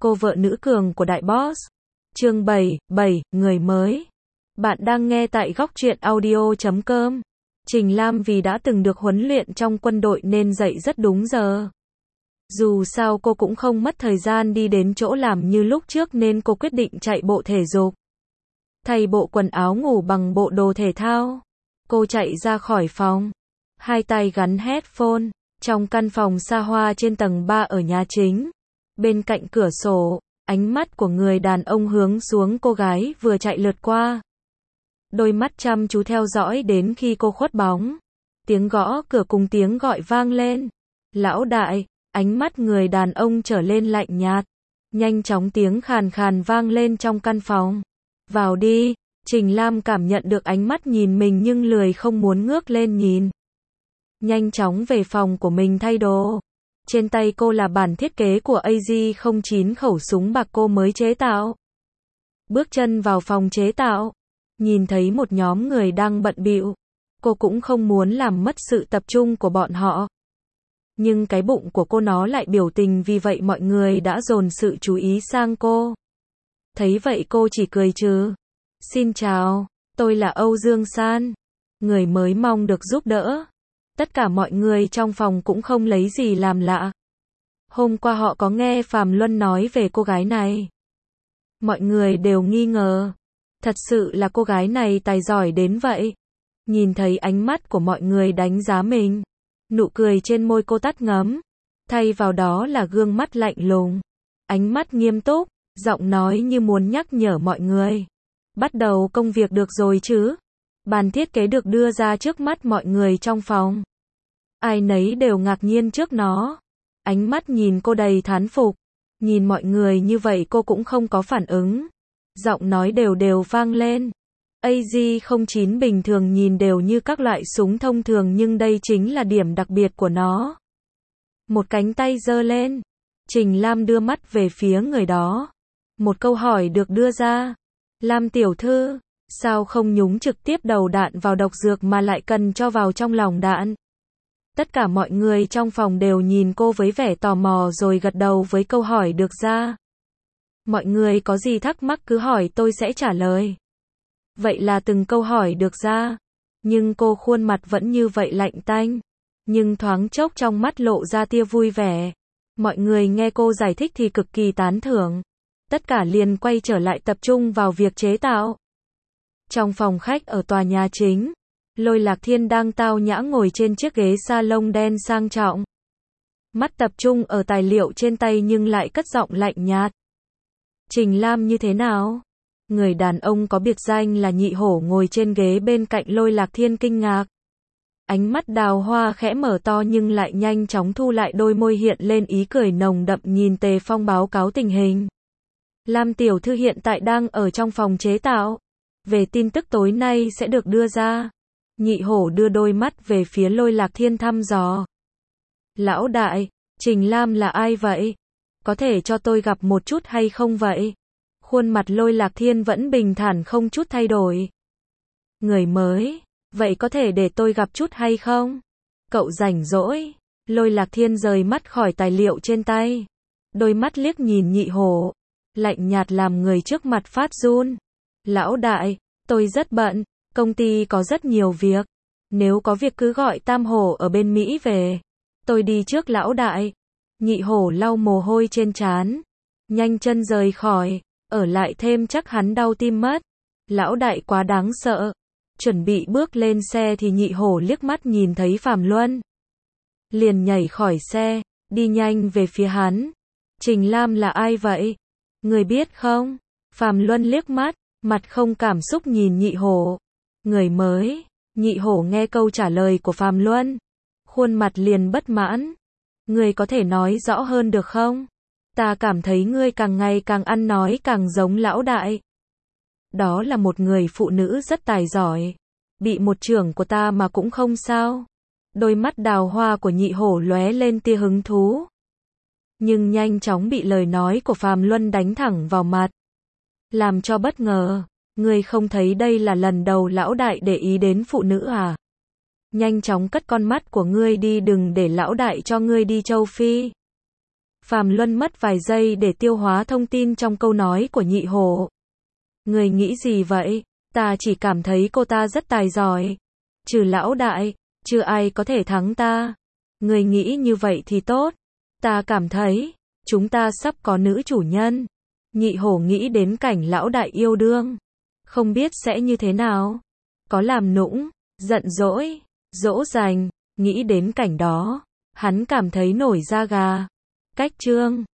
cô vợ nữ cường của đại boss. Chương 7, người mới. Bạn đang nghe tại góc truyện audio.com. Trình Lam vì đã từng được huấn luyện trong quân đội nên dậy rất đúng giờ. Dù sao cô cũng không mất thời gian đi đến chỗ làm như lúc trước nên cô quyết định chạy bộ thể dục. Thay bộ quần áo ngủ bằng bộ đồ thể thao. Cô chạy ra khỏi phòng. Hai tay gắn headphone. Trong căn phòng xa hoa trên tầng 3 ở nhà chính. Bên cạnh cửa sổ, ánh mắt của người đàn ông hướng xuống cô gái vừa chạy lướt qua. Đôi mắt chăm chú theo dõi đến khi cô khuất bóng. Tiếng gõ cửa cùng tiếng gọi vang lên. Lão đại, ánh mắt người đàn ông trở lên lạnh nhạt. Nhanh chóng tiếng khàn khàn vang lên trong căn phòng. Vào đi, Trình Lam cảm nhận được ánh mắt nhìn mình nhưng lười không muốn ngước lên nhìn. Nhanh chóng về phòng của mình thay đồ. Trên tay cô là bản thiết kế của AZ-09 khẩu súng bạc cô mới chế tạo. Bước chân vào phòng chế tạo. Nhìn thấy một nhóm người đang bận bịu. Cô cũng không muốn làm mất sự tập trung của bọn họ. Nhưng cái bụng của cô nó lại biểu tình vì vậy mọi người đã dồn sự chú ý sang cô. Thấy vậy cô chỉ cười trừ. Xin chào, tôi là Âu Dương San. Người mới mong được giúp đỡ. Tất cả mọi người trong phòng cũng không lấy gì làm lạ. Hôm qua họ có nghe Phạm Luân nói về cô gái này. Mọi người đều nghi ngờ. Thật sự là cô gái này tài giỏi đến vậy. Nhìn thấy ánh mắt của mọi người đánh giá mình. Nụ cười trên môi cô tắt ngấm. Thay vào đó là gương mắt lạnh lùng. Ánh mắt nghiêm túc, giọng nói như muốn nhắc nhở mọi người. Bắt đầu công việc được rồi chứ. Bản thiết kế được đưa ra trước mắt mọi người trong phòng. Ai nấy đều ngạc nhiên trước nó. Ánh mắt nhìn cô đầy thán phục. Nhìn mọi người như vậy cô cũng không có phản ứng. Giọng nói đều đều vang lên. AZ-09 bình thường nhìn đều như các loại súng thông thường nhưng đây chính là điểm đặc biệt của nó. Một cánh tay giơ lên. Trình Lam đưa mắt về phía người đó. Một câu hỏi được đưa ra. Lam tiểu thư, sao không nhúng trực tiếp đầu đạn vào độc dược mà lại cần cho vào trong lòng đạn? Tất cả mọi người trong phòng đều nhìn cô với vẻ tò mò rồi gật đầu với câu hỏi được ra. Mọi người có gì thắc mắc cứ hỏi tôi sẽ trả lời. Vậy là từng câu hỏi được ra. Nhưng cô khuôn mặt vẫn như vậy lạnh tanh. Nhưng thoáng chốc trong mắt lộ ra tia vui vẻ. Mọi người nghe cô giải thích thì cực kỳ tán thưởng. Tất cả liền quay trở lại tập trung vào việc chế tạo. Trong phòng khách ở tòa nhà chính, Lôi Lạc Thiên đang tao nhã ngồi trên chiếc ghế salon đen sang trọng. Mắt tập trung ở tài liệu trên tay nhưng lại cất giọng lạnh nhạt. Trình Lam như thế nào? Người đàn ông có biệt danh là Nhị Hổ ngồi trên ghế bên cạnh Lôi Lạc Thiên kinh ngạc. Ánh mắt đào hoa khẽ mở to nhưng lại nhanh chóng thu lại, đôi môi hiện lên ý cười nồng đậm nhìn Tề Phong báo cáo tình hình. Lam tiểu thư hiện tại đang ở trong phòng chế tạo. Về tin tức tối nay sẽ được đưa ra. Nhị Hổ đưa đôi mắt về phía Lôi Lạc Thiên thăm dò. Lão đại, Trình Lam là ai vậy? Có thể cho tôi gặp một chút hay không vậy? Khuôn mặt Lôi Lạc Thiên vẫn bình thản không chút thay đổi. Người mới, vậy có thể để tôi gặp chút hay không? Cậu rảnh rỗi. Lôi Lạc Thiên rời mắt khỏi tài liệu trên tay. Đôi mắt liếc nhìn Nhị Hổ. Lạnh nhạt làm người trước mặt phát run. Lão đại, tôi rất bận, công ty có rất nhiều việc. Nếu có việc cứ gọi Tam Hổ ở bên Mỹ về. Tôi đi trước lão đại. Nhị Hổ lau mồ hôi trên trán. Nhanh chân rời khỏi, ở lại thêm chắc hắn đau tim mất. Lão đại quá đáng sợ. Chuẩn bị bước lên xe thì Nhị Hổ liếc mắt nhìn thấy Phạm Luân. Liền nhảy khỏi xe, đi nhanh về phía hắn. Trình Lam là ai vậy? Người biết không? Phạm Luân liếc mắt, mặt không cảm xúc nhìn Nhị Hổ. Người mới. Nhị Hổ nghe câu trả lời của Phạm Luân. Khuôn mặt liền bất mãn. Người có thể nói rõ hơn được không? Ta cảm thấy ngươi càng ngày càng ăn nói càng giống lão đại. Đó là một người phụ nữ rất tài giỏi. Bị một trưởng của ta mà cũng không sao. Đôi mắt đào hoa của Nhị Hổ lóe lên tia hứng thú. Nhưng nhanh chóng bị lời nói của Phạm Luân đánh thẳng vào mặt. Làm cho bất ngờ. Ngươi không thấy đây là lần đầu lão đại để ý đến phụ nữ à? Nhanh chóng cất con mắt của ngươi đi, đừng để lão đại cho ngươi đi châu Phi. Phàm Luân mất vài giây để tiêu hóa thông tin trong câu nói của Nhị Hổ. Người nghĩ gì vậy? Ta chỉ cảm thấy cô ta rất tài giỏi. Trừ lão đại, chưa ai có thể thắng ta. Người nghĩ như vậy thì tốt. Ta cảm thấy, chúng ta sắp có nữ chủ nhân. Nhị Hổ nghĩ đến cảnh lão đại yêu đương. Không biết sẽ như thế nào. Có làm nũng, giận dỗi, dỗ dành, nghĩ đến cảnh đó. Hắn cảm thấy nổi da gà. Cách chương